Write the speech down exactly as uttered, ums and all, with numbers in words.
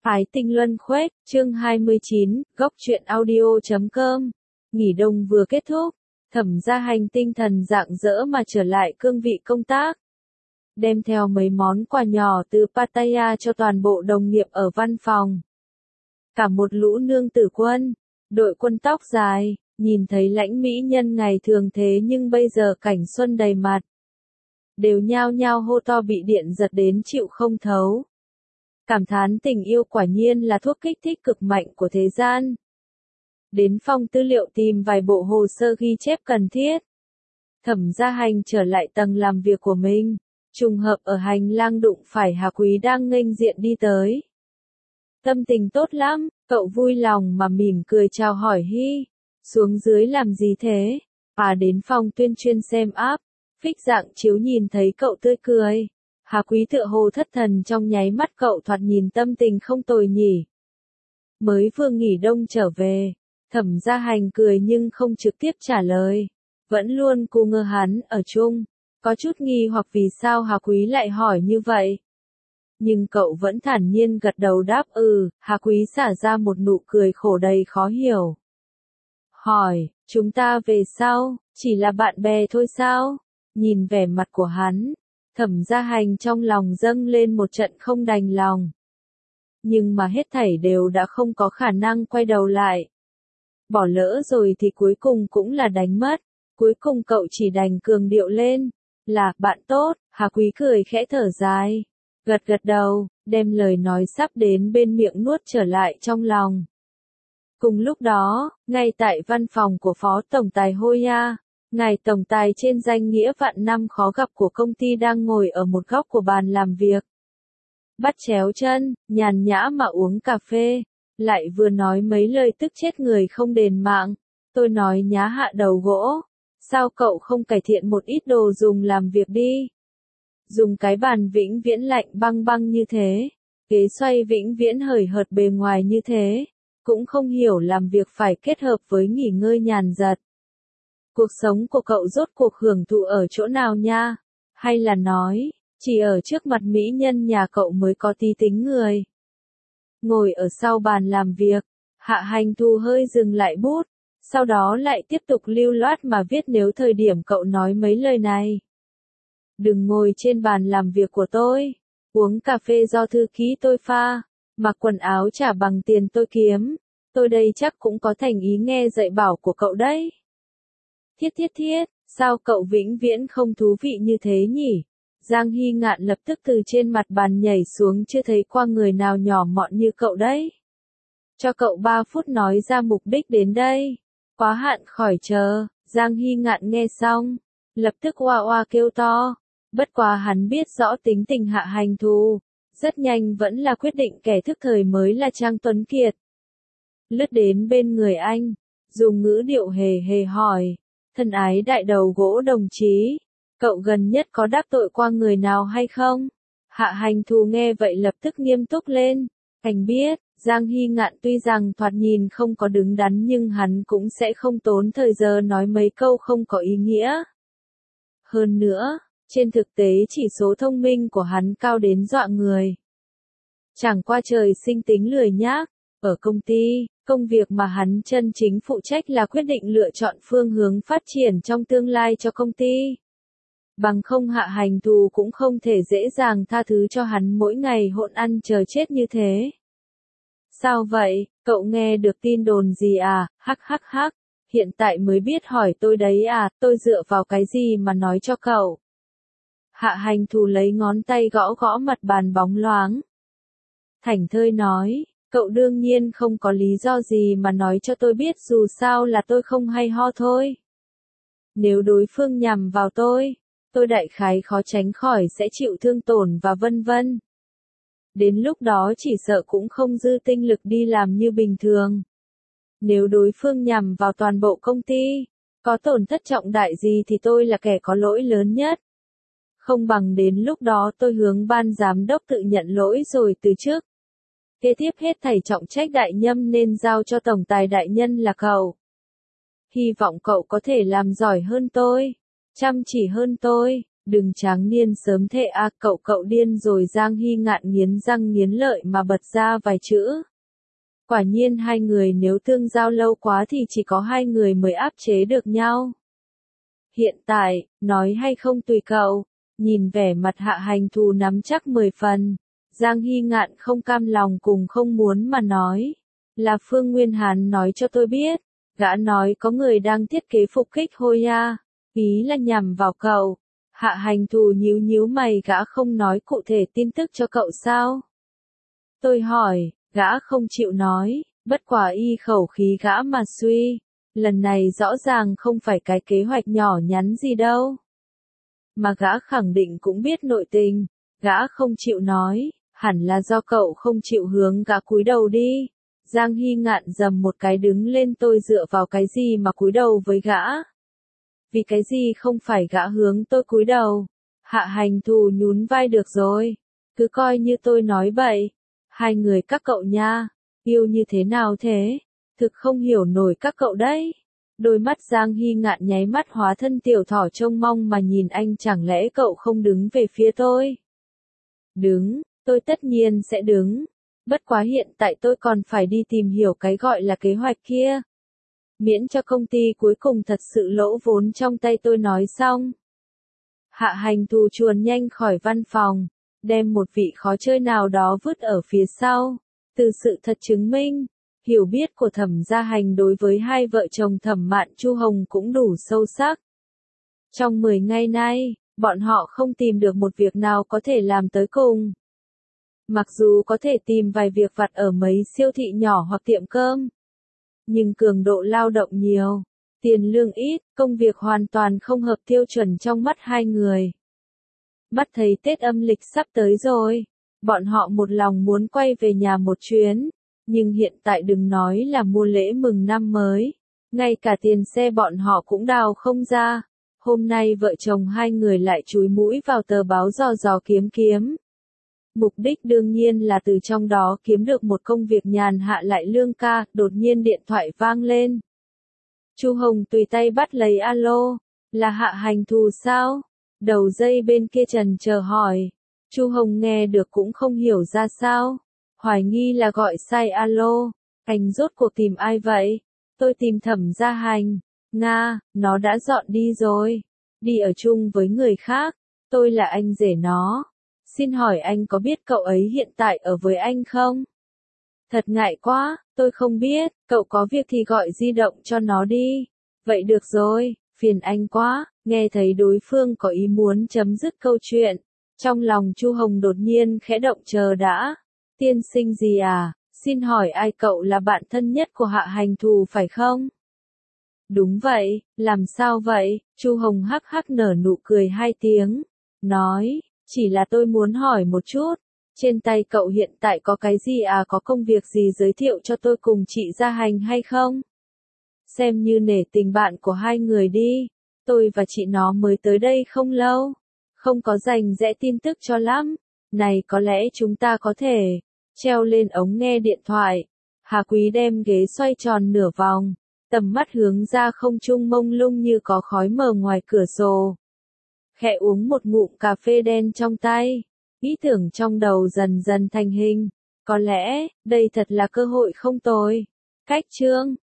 Phái tinh luân khuếch, chương hai mươi chín, góc truyện audio chấm com. Nghỉ đông vừa kết thúc, Thẩm Gia Hành tinh thần rạng rỡ mà trở lại cương vị công tác. Đem theo mấy món quà nhỏ từ Pattaya cho toàn bộ đồng nghiệp ở văn phòng. Cả một lũ nương tử quân, đội quân tóc dài, nhìn thấy lãnh mỹ nhân ngày thường thế nhưng bây giờ cảnh xuân đầy mặt. Đều nhao nhao hô to bị điện giật đến chịu không thấu. Cảm thán tình yêu quả nhiên là thuốc kích thích cực mạnh của thế gian. Đến phòng tư liệu tìm vài bộ hồ sơ ghi chép cần thiết. Thẩm Gia Hành trở lại tầng làm việc của mình, trùng hợp ở hành lang đụng phải Hà Quý đang nghênh diện đi tới. Tâm tình tốt lắm, cậu vui lòng mà mỉm cười chào hỏi Hi. Xuống dưới làm gì thế? À đến phòng tuyên truyền xem áp, phích dạng chiếu nhìn thấy cậu tươi cười. Hà Quý tựa hồ thất thần trong nháy mắt cậu thoạt nhìn tâm tình không tồi nhỉ. Mới vừa nghỉ đông trở về, Thẩm Gia Hành cười nhưng không trực tiếp trả lời. Vẫn luôn cô ngơ hắn ở chung, có chút nghi hoặc vì sao Hà Quý lại hỏi như vậy. Nhưng cậu vẫn thản nhiên gật đầu đáp ừ, Hà Quý xả ra một nụ cười khổ đầy khó hiểu. Hỏi, chúng ta về sau, chỉ là bạn bè thôi sao? Nhìn vẻ mặt của hắn, Thẩm Gia Hành trong lòng dâng lên một trận không đành lòng. Nhưng mà hết thảy đều đã không có khả năng quay đầu lại. Bỏ lỡ rồi thì cuối cùng cũng là đánh mất. Cuối cùng cậu chỉ đành cường điệu lên. Là, bạn tốt, Hà Quý cười khẽ thở dài. Gật gật đầu, đem lời nói sắp đến bên miệng nuốt trở lại trong lòng. Cùng lúc đó, ngay tại văn phòng của Phó Tổng Tài Hoya, ngài Tổng Tài trên danh nghĩa vạn năm khó gặp của công ty đang ngồi ở một góc của bàn làm việc. Bắt chéo chân, nhàn nhã mà uống cà phê, lại vừa nói mấy lời tức chết người không đền mạng. Tôi nói nhá hạ đầu gỗ, sao cậu không cải thiện một ít đồ dùng làm việc đi? Dùng cái bàn vĩnh viễn lạnh băng băng như thế, ghế xoay vĩnh viễn hời hợt bề ngoài như thế, cũng không hiểu làm việc phải kết hợp với nghỉ ngơi nhàn dật. Cuộc sống của cậu rốt cuộc hưởng thụ ở chỗ nào nha? Hay là nói, chỉ ở trước mặt mỹ nhân nhà cậu mới có tí tính người? Ngồi ở sau bàn làm việc, Hạ Hành Thu hơi dừng lại bút, sau đó lại tiếp tục lưu loát mà viết nếu thời điểm cậu nói mấy lời này. Đừng ngồi trên bàn làm việc của tôi, uống cà phê do thư ký tôi pha, mặc quần áo trả bằng tiền tôi kiếm, tôi đây chắc cũng có thành ý nghe dạy bảo của cậu đấy. Thiết thiết thiết, sao cậu vĩnh viễn không thú vị như thế nhỉ? Giang Hy Ngạn lập tức từ trên mặt bàn nhảy xuống chưa thấy qua người nào nhỏ mọn như cậu đấy. Cho cậu ba phút nói ra mục đích đến đây. Quá hạn khỏi chờ, Giang Hy Ngạn nghe xong, lập tức oa oa kêu to. Bất quá hắn biết rõ tính tình Hạ Hành Thu, rất nhanh vẫn là quyết định kẻ thức thời mới là Trang Tuấn Kiệt. Lướt đến bên người anh, dùng ngữ điệu hề hề hỏi, thân ái đại đầu gỗ đồng chí, cậu gần nhất có đắc tội qua người nào hay không? Hạ Hành Thu nghe vậy lập tức nghiêm túc lên, anh biết, Giang Hy Ngạn tuy rằng thoạt nhìn không có đứng đắn nhưng hắn cũng sẽ không tốn thời giờ nói mấy câu không có ý nghĩa. Hơn nữa, trên thực tế chỉ số thông minh của hắn cao đến dọa người. Chẳng qua trời sinh tính lười nhác, ở công ty, công việc mà hắn chân chính phụ trách là quyết định lựa chọn phương hướng phát triển trong tương lai cho công ty. Bằng không Hạ Hành Thu cũng không thể dễ dàng tha thứ cho hắn mỗi ngày hỗn ăn chờ chết như thế. Sao vậy, cậu nghe được tin đồn gì à, hắc hắc hắc, hiện tại mới biết hỏi tôi đấy à, tôi dựa vào cái gì mà nói cho cậu. Hạ Hành Thu lấy ngón tay gõ gõ mặt bàn bóng loáng. Thảnh thơi nói, cậu đương nhiên không có lý do gì mà nói cho tôi biết dù sao là tôi không hay ho thôi. Nếu đối phương nhằm vào tôi, tôi đại khái khó tránh khỏi sẽ chịu thương tổn và vân vân. Đến lúc đó chỉ sợ cũng không dư tinh lực đi làm như bình thường. Nếu đối phương nhằm vào toàn bộ công ty, có tổn thất trọng đại gì thì tôi là kẻ có lỗi lớn nhất. Không bằng đến lúc đó tôi hướng ban giám đốc tự nhận lỗi rồi từ trước. Kế tiếp hết thảy trọng trách đại nhâm nên giao cho tổng tài đại nhân là cậu. Hy vọng cậu có thể làm giỏi hơn tôi, chăm chỉ hơn tôi, Đừng tráng niên sớm thệ a, cậu cậu điên rồi. Giang Hy Ngạn nghiến răng nghiến lợi mà bật ra vài chữ. Quả nhiên hai người nếu tương giao lâu quá thì chỉ có hai người mới áp chế được nhau. Hiện tại, nói hay không tùy cậu. Nhìn vẻ mặt Hạ Hành Thù nắm chắc mười phần, Giang Hy Ngạn không cam lòng cùng không muốn mà nói. Là Phương Nguyên Hàn nói cho tôi biết, gã nói có người đang thiết kế phục kích Hoya, ý là nhằm vào cậu. Hạ Hành Thù nhíu nhíu mày, gã không nói cụ thể tin tức cho cậu sao? Tôi hỏi, gã không chịu nói, bất quả y khẩu khí gã mà suy. Lần này rõ ràng không phải cái kế hoạch nhỏ nhắn gì đâu. Mà gã khẳng định cũng biết nội tình, gã không chịu nói, hẳn là do cậu không chịu hướng gã cúi đầu đi. Giang Hy Ngạn dầm một cái đứng lên, tôi dựa vào cái gì mà cúi đầu với gã? Vì cái gì không phải gã hướng tôi cúi đầu? Hạ Hành Thù nhún vai, được rồi, cứ coi như tôi nói bậy. Hai người các cậu nha, yêu như thế nào thế? Thực không hiểu nổi các cậu đấy. Đôi mắt Giang Hy Ngạn nháy mắt hóa thân tiểu thỏ trông mong mà nhìn anh, chẳng lẽ cậu không đứng về phía tôi? Đứng, tôi tất nhiên sẽ đứng. Bất quá hiện tại tôi còn phải đi tìm hiểu cái gọi là kế hoạch kia. Miễn cho công ty cuối cùng thật sự lỗ vốn trong tay tôi nói xong. Hạ Hành Thù chuồn nhanh khỏi văn phòng, đem một vị khó chơi nào đó vứt ở phía sau. Từ sự thật chứng minh, hiểu biết của Thẩm Gia Hành đối với hai vợ chồng Thẩm Mạn Chu Hồng cũng đủ sâu sắc. Trong mười ngày nay, bọn họ không tìm được một việc nào có thể làm tới cùng. Mặc dù có thể tìm vài việc vặt ở mấy siêu thị nhỏ hoặc tiệm cơm, nhưng cường độ lao động nhiều, tiền lương ít, công việc hoàn toàn không hợp tiêu chuẩn trong mắt hai người. Mắt thấy Tết âm lịch sắp tới rồi, bọn họ một lòng muốn quay về nhà một chuyến, nhưng hiện tại đừng nói là mua lễ mừng năm mới, ngay cả tiền xe bọn họ cũng đào không ra. Hôm nay vợ chồng hai người lại chúi mũi vào tờ báo dò dò kiếm kiếm. Mục đích đương nhiên là từ trong đó kiếm được một công việc nhàn hạ lại lương ca. Đột nhiên điện thoại vang lên. Chu Hồng tùy tay bắt lấy alo, là Hạ Hành Thù sao? Đầu dây bên kia trần chờ hỏi. Chu Hồng nghe được cũng không hiểu ra sao, hoài nghi là gọi sai alo. Anh rốt cuộc tìm ai vậy? Tôi tìm Thẩm Gia Hành. Nga, nó đã dọn đi rồi, đi ở chung với người khác. Tôi là anh rể nó. Xin hỏi anh có biết cậu ấy hiện tại ở với anh không? Thật ngại quá, tôi không biết, cậu có việc thì gọi di động cho nó đi. Vậy được rồi, phiền anh quá. Nghe thấy đối phương có ý muốn chấm dứt câu chuyện, trong lòng Chu Hồng đột nhiên khẽ động. Chờ đã, tiên sinh gì à, xin hỏi ai? Cậu là bạn thân nhất của Hạ Hành Thù phải không? Đúng vậy, làm sao vậy? Chu Hồng hắc hắc nở nụ cười hai tiếng, nói, chỉ là tôi muốn hỏi một chút, trên tay cậu hiện tại có cái gì à, có công việc gì giới thiệu cho tôi cùng chị Gia Hành hay không? Xem như nể tình bạn của hai người đi, tôi và chị nó mới tới đây không lâu, không có rành rẽ tin tức cho lắm. Này, có lẽ chúng ta có thể treo lên ống nghe điện thoại. Hà Quý đem ghế xoay tròn nửa vòng, tầm mắt hướng ra không trung mông lung như có khói mờ ngoài cửa sổ. Khẽ uống một ngụm cà phê đen trong tay, ý tưởng trong đầu dần dần thành hình. Có lẽ, đây thật là cơ hội không tồi. Cách chương